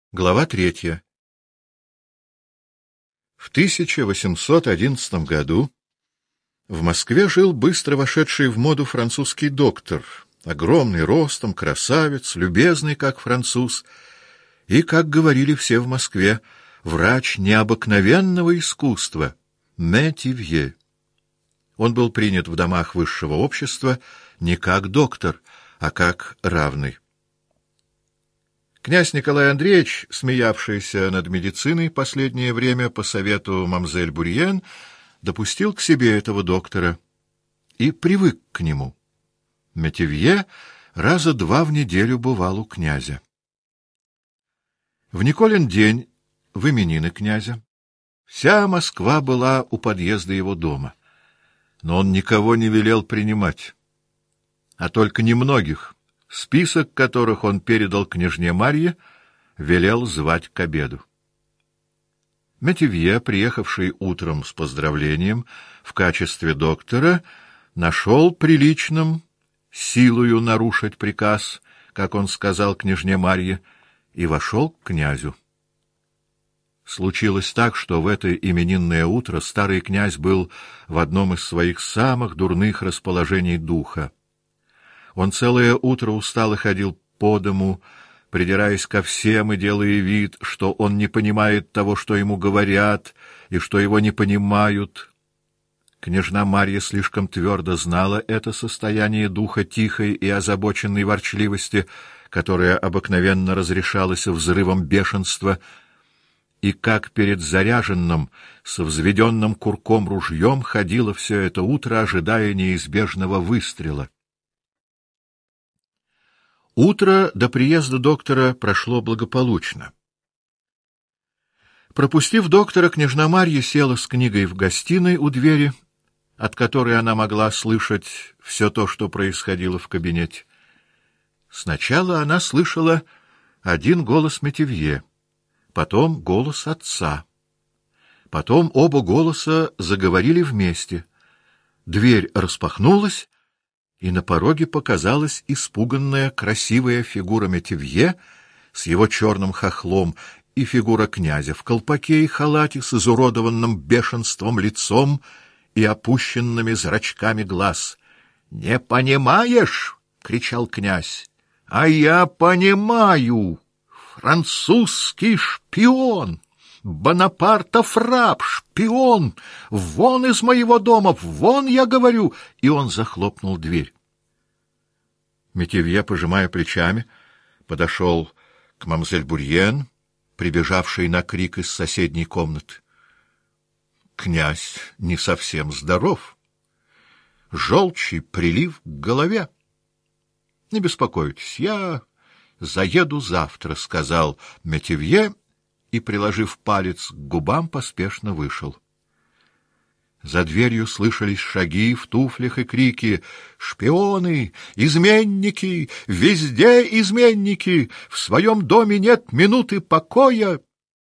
Глава 3. В 1811 году в Москве жил быстро вошедший в моду французский доктор, огромный ростом, красавец, любезный как француз, и, как говорили все в Москве, врач необыкновенного искусства, Метивье. Он был принят в домах высшего общества не как доктор, а как равный. Князь Николай Андреевич, смеявшийся над медициной последнее время по совету мамзель Бурьен, допустил к себе этого доктора и привык к нему. Метивье раза 2 в неделю бывал у князя. В Николин день, в именины князя, вся Москва была у подъезда его дома, но он никого не велел принимать, а только немногих, список которых он передал княжне Марье, велел звать к обеду. Метивье, приехавший утром с поздравлением в качестве доктора, нашел приличным силою нарушить приказ, как он сказал княжне Марье, и вошел к князю. Случилось так, что в это именинное утро старый князь был в одном из своих самых дурных расположений духа. Он целое утро устало ходил по дому, придираясь ко всем и делая вид, что он не понимает того, что ему говорят, и что его не понимают. Княжна Марья слишком твердо знала это состояние духа тихой и озабоченной ворчливости, которое обыкновенно разрешалось взрывом бешенства, и как перед заряженным, со взведенным курком ружьем ходила все это утро, ожидая неизбежного выстрела. Утро до приезда доктора прошло благополучно. Пропустив доктора, княжна Марья села с книгой в гостиной у двери, от которой она могла слышать все то, что происходило в кабинете. Сначала она слышала один голос Метивье, потом голос отца. Потом оба голоса заговорили вместе. Дверь распахнулась, и на пороге показалась испуганная красивая фигура Метивье с его черным хохлом и фигура князя в колпаке и халате с изуродованным бешенством лицом и опущенными зрачками глаз. — Не понимаешь? — кричал князь. — А я понимаю! Французский шпион! Бонапартов раб, шпион! Вон из моего дома, вон, я говорю! И он захлопнул дверь. Метивье, пожимая плечами, подошел к мамзель Бурьен, прибежавшей на крик из соседней комнаты. Князь не совсем здоров. Желчий прилив к голове. — Не беспокойтесь, я заеду завтра, — сказал Метивье, и, приложив палец к губам, поспешно вышел. За дверью слышались шаги в туфлях и крики: «Шпионы! Изменники! Везде изменники! В своем доме нет минуты покоя!»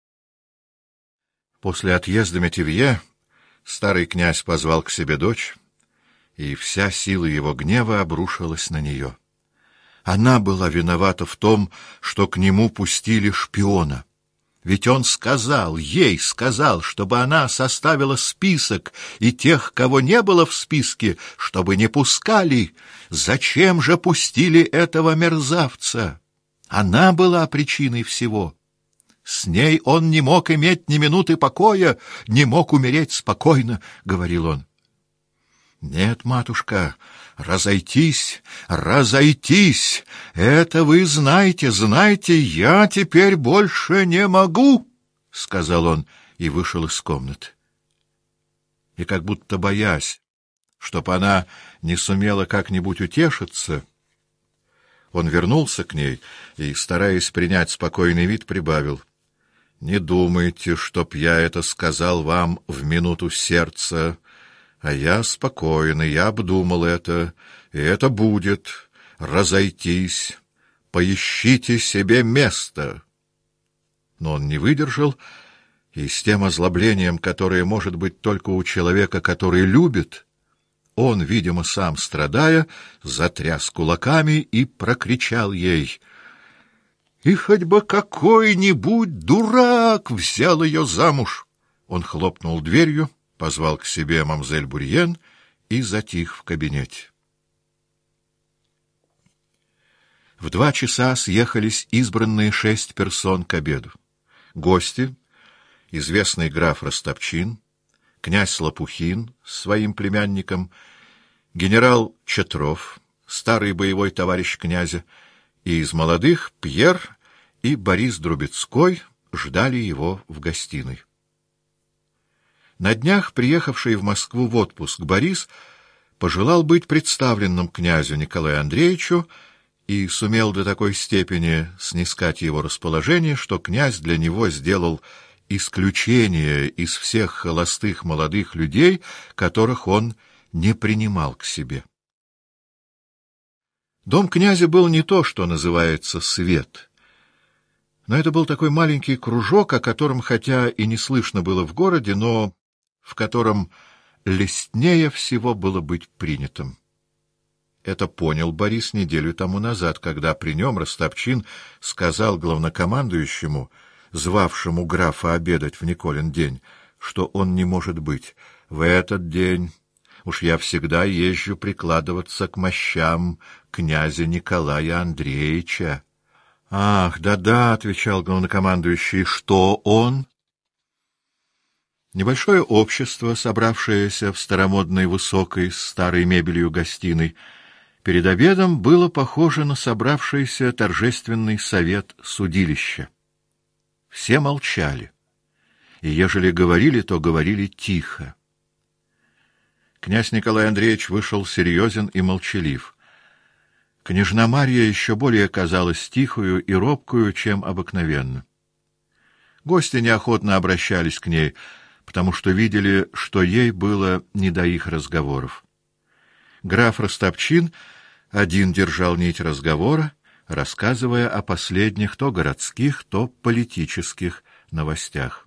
После отъезда Метивье старый князь позвал к себе дочь, и вся сила его гнева обрушилась на нее. Она была виновата в том, что к нему пустили шпиона. Ведь он ей сказал, чтобы она составила список, и тех, кого не было в списке, чтобы не пускали. Зачем же пустили этого мерзавца? Она была причиной всего. С ней он не мог иметь ни минуты покоя, не мог умереть спокойно, — говорил он. — Нет, матушка, разойтись, разойтись, это вы знаете, я теперь больше не могу, — сказал он и вышел из комнаты. И как будто боясь, чтоб она не сумела как-нибудь утешиться, он вернулся к ней и, стараясь принять спокойный вид, прибавил: — Не думайте, чтоб я это сказал вам в минуту сердца, а я спокойный, я обдумал это, и это будет. Разойтись, поищите себе место. Но он не выдержал, и с тем озлоблением, которое может быть только у человека, который любит, он, видимо, сам страдая, затряс кулаками и прокричал ей: И хоть бы какой-нибудь дурак взял ее замуж. Он хлопнул дверью, позвал к себе мамзель Бурьен и затих в кабинете. В 2 часа съехались избранные 6 персон к обеду. Гости: известный граф Растопчин, князь Лопухин с своим племянником, генерал Четров, старый боевой товарищ князя, и из молодых Пьер и Борис Друбецкой ждали его в гостиной. На днях приехавший в Москву в отпуск Борис пожелал быть представленным князю Николаю Андреевичу и сумел до такой степени снискать его расположение, что князь для него сделал исключение из всех холостых молодых людей, которых он не принимал к себе. Дом князя был не то, что называется свет, но это был такой маленький кружок, о котором хотя и не слышно было в городе, но в котором лестнее всего было быть принятым. Это понял Борис неделю тому назад, когда при нем Растопчин сказал главнокомандующему, звавшему графа обедать в Николин день, что он не может быть. В этот день уж я всегда езжу прикладываться к мощам князя Николая Андреевича. — Ах, да-да, — отвечал главнокомандующий, — что он? Небольшое общество, собравшееся в старомодной высокой старой мебелью гостиной, перед обедом было похоже на собравшийся торжественный совет судилища. Все молчали, и ежели говорили, то говорили тихо. Князь Николай Андреевич вышел серьезен и молчалив. Княжна Марья еще более казалась тихою и робкою, чем обыкновенно. Гости неохотно обращались к ней, потому что видели, что ей было не до их разговоров. Граф Растопчин один держал нить разговора, рассказывая о последних то городских, то политических новостях.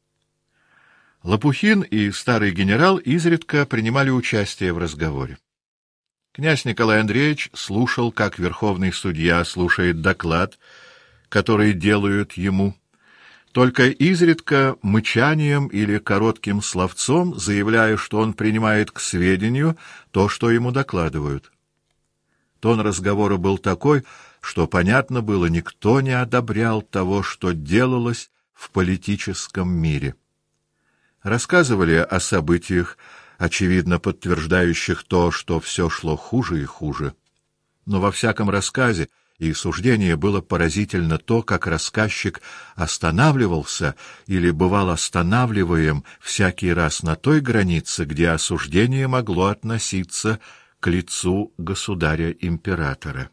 Лопухин и старый генерал изредка принимали участие в разговоре. Князь Николай Андреевич слушал, как верховный судья слушает доклад, который делают ему, только изредка мычанием или коротким словцом заявляя, что он принимает к сведению то, что ему докладывают. Тон разговора был такой, что понятно было, никто не одобрял того, что делалось в политическом мире. Рассказывали о событиях, очевидно подтверждающих то, что все шло хуже и хуже. Но во всяком рассказе и суждении было поразительно то, как рассказчик останавливался или бывал останавливаем всякий раз на той границе, где осуждение могло относиться к лицу государя-императора.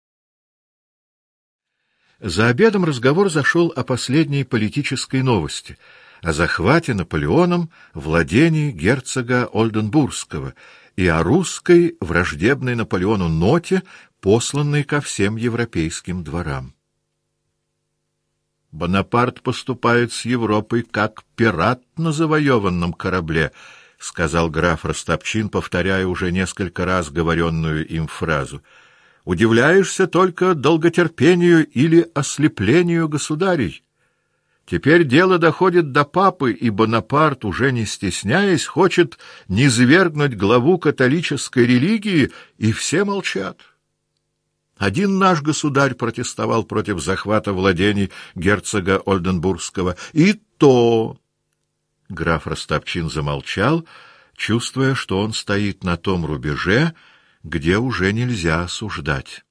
За обедом разговор зашел о последней политической новости — о захвате Наполеоном владений герцога Ольденбургского и о русской, враждебной Наполеону ноте, посланной ко всем европейским дворам. «Бонапарт поступает с Европой как пират на завоеванном корабле», — сказал граф Растопчин, повторяя уже несколько раз говоренную им фразу. «Удивляешься только долготерпению или ослеплению государей. Теперь дело доходит до папы, и Бонапарт, уже не стесняясь, хочет низвергнуть главу католической религии, и все молчат. Один наш государь протестовал против захвата владений герцога Ольденбургского, и то...» Граф Растопчин замолчал, чувствуя, что он стоит на том рубеже, где уже нельзя осуждать.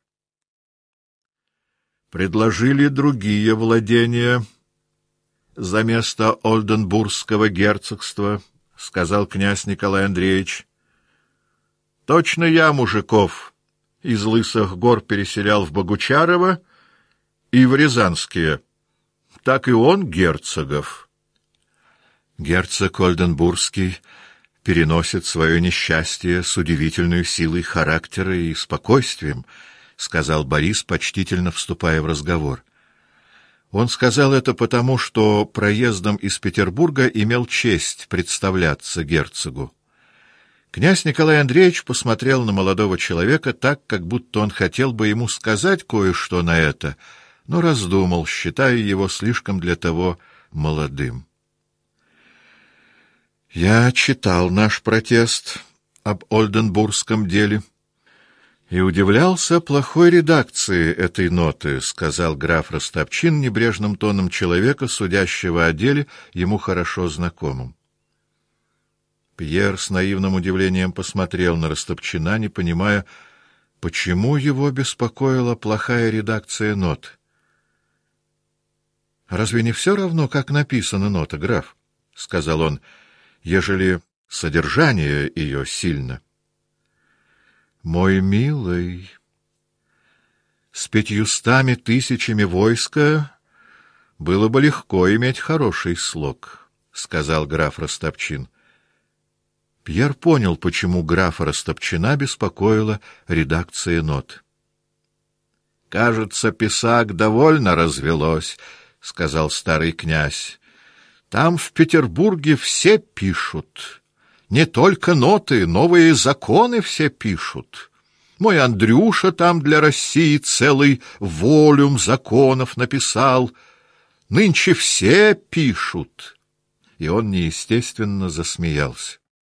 «Предложили другие владения за место Ольденбургского герцогства», — сказал князь Николай Андреевич. «Точно я мужиков из Лысых гор переселял в Богучарово и в Рязанские, так и он герцогов». «Герцог Ольденбургский переносит свое несчастье с удивительной силой характера и спокойствием», — сказал Борис, почтительно вступая в разговор. Он сказал это потому, что проездом из Петербурга имел честь представляться герцогу. Князь Николай Андреевич посмотрел на молодого человека так, как будто он хотел бы ему сказать кое-что на это, но раздумал, считая его слишком для того молодым. «Я читал наш протест об Ольденбургском деле и удивлялся плохой редакции этой ноты», — сказал граф Растопчин небрежным тоном человека, судящего о деле, ему хорошо знакомым. Пьер с наивным удивлением посмотрел на Растопчина, не понимая, почему его беспокоила плохая редакция нот. «Разве не все равно, как написана нота, граф?» — сказал он, — «ежели содержание ее сильно». «Мой милый, с 500 000 войска было бы легко иметь хороший слог», — сказал граф Растопчин. Пьер понял, почему графа Растопчина беспокоила редакция нот. «Кажется, писак довольно развелось», — сказал старый князь. «Там в Петербурге все пишут. Не только ноты, новые законы все пишут. Мой Андрюша там для России целый волюм законов написал. Нынче все пишут». И он неестественно засмеялся.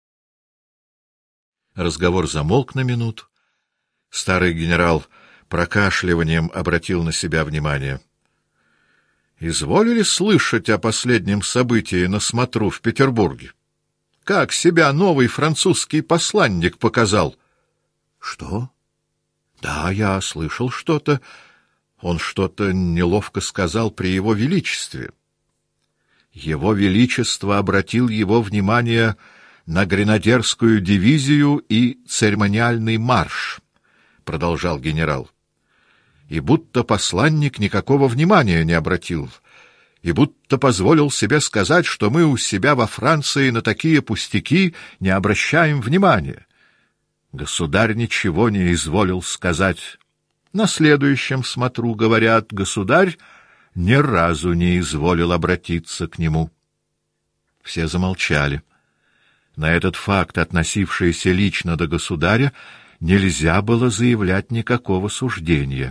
Разговор замолк на минуту. Старый генерал прокашливанием обратил на себя внимание. «Изволили слышать о последнем событии на смотру в Петербурге? Как себя новый французский посланник показал?» «Что? Да, я слышал что-то. Он что-то неловко сказал при его величестве. Его величество обратил его внимание на гренадерскую дивизию и церемониальный марш», — продолжал генерал. «И будто посланник никакого внимания не обратил, и будто позволил себе сказать, что мы у себя во Франции на такие пустяки не обращаем внимания. Государь ничего не изволил сказать. На следующем смотру, говорят, государь ни разу не изволил обратиться к нему». Все замолчали. На этот факт, относившийся лично до государя, нельзя было заявлять никакого суждения.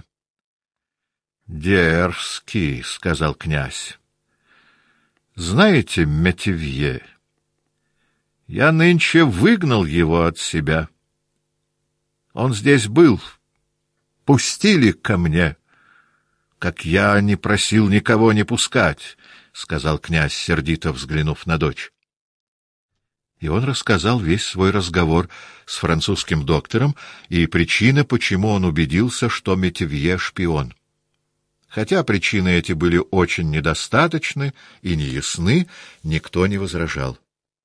«Дерзкий», — сказал князь. «Знаете, Метивье, я нынче выгнал его от себя. Он здесь был. Пустили ко мне, как я не просил никого не пускать», — сказал князь, сердито взглянув на дочь. И он рассказал весь свой разговор с французским доктором и причины, почему он убедился, что Метивье — шпион. Хотя причины эти были очень недостаточны и неясны, никто не возражал.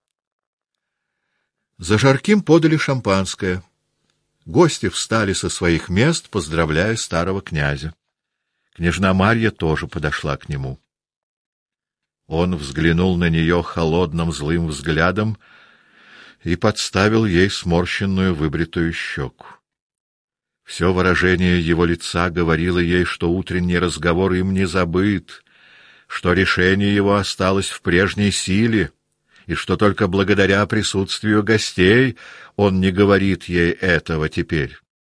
За жарким подали шампанское. Гости встали со своих мест, поздравляя старого князя. Княжна Марья тоже подошла к нему. Он взглянул на нее холодным злым взглядом и подставил ей сморщенную выбритую щеку. Все выражение его лица говорило ей, что утренний разговор им не забыт, что решение его осталось в прежней силе, и что только благодаря присутствию гостей он не говорит ей этого теперь.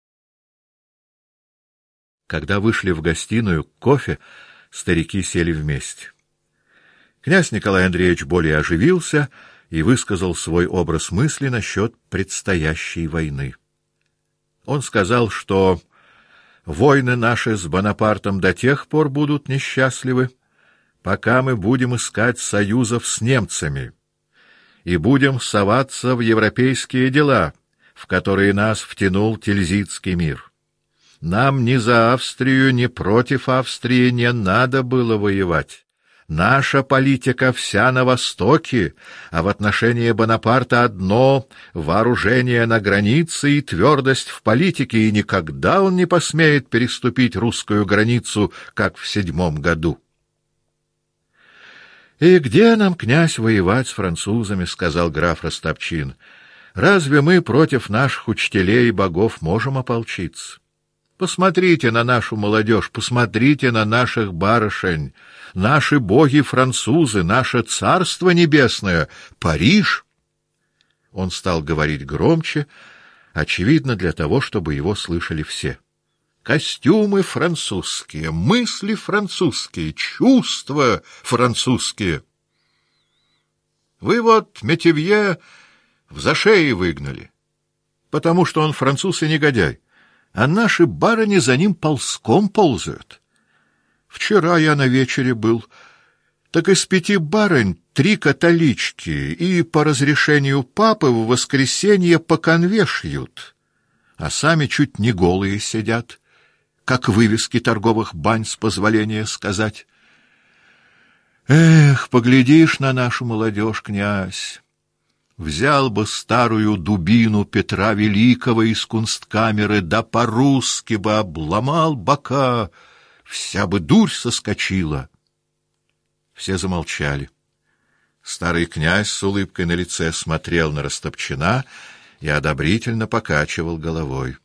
Когда вышли в гостиную к кофе, старики сели вместе. Князь Николай Андреевич более оживился и высказал свой образ мысли насчет предстоящей войны. Он сказал, что войны наши с Бонапартом до тех пор будут несчастливы, пока мы будем искать союзов с немцами и будем соваться в европейские дела, в которые нас втянул Тильзитский мир. Нам ни за Австрию, ни против Австрии не надо было воевать. Наша политика вся на Востоке, а в отношении Бонапарта одно — вооружение на границе и твердость в политике, и никогда он не посмеет переступить русскую границу, как в 7 году. «И где нам, князь, воевать с французами?» — сказал граф Растопчин. «Разве мы против наших учителей и богов можем ополчиться? Посмотрите на нашу молодежь, посмотрите на наших барышень. Наши боги-французы, наше царство небесное, Париж!» Он стал говорить громче, очевидно, для того, чтобы его слышали все. Костюмы французские, мысли французские, чувства французские. Вы вот Метивье в зашеи выгнали, потому что он француз и негодяй, а наши барыни за ним ползком ползают. Вчера я на вечере был, так из 5 барынь 3 католички, и по разрешению папы в воскресенье по конве шьют, а сами чуть не голые сидят, как вывески торговых бань, с позволения сказать. Эх, поглядишь на нашу молодежь, князь, взял бы старую дубину Петра Великого из кунсткамеры, да по-русски бы обломал бока, вся бы дурь соскочила. Все замолчали. Старый князь с улыбкой на лице смотрел на Растопчина и одобрительно покачивал головой.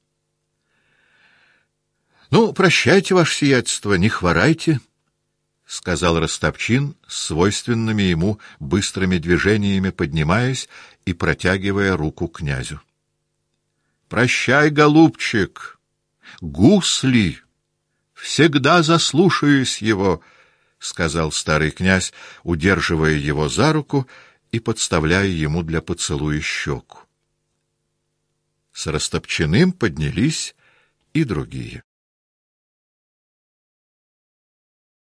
— Ну, прощайте, ваше сиятельство, не хворайте, — сказал Растопчин с свойственными ему быстрыми движениями, поднимаясь и протягивая руку князю. — Прощай, голубчик, гусли, всегда заслушаюсь его, — сказал старый князь, удерживая его за руку и подставляя ему для поцелуя щеку. С Растопчиным поднялись и другие.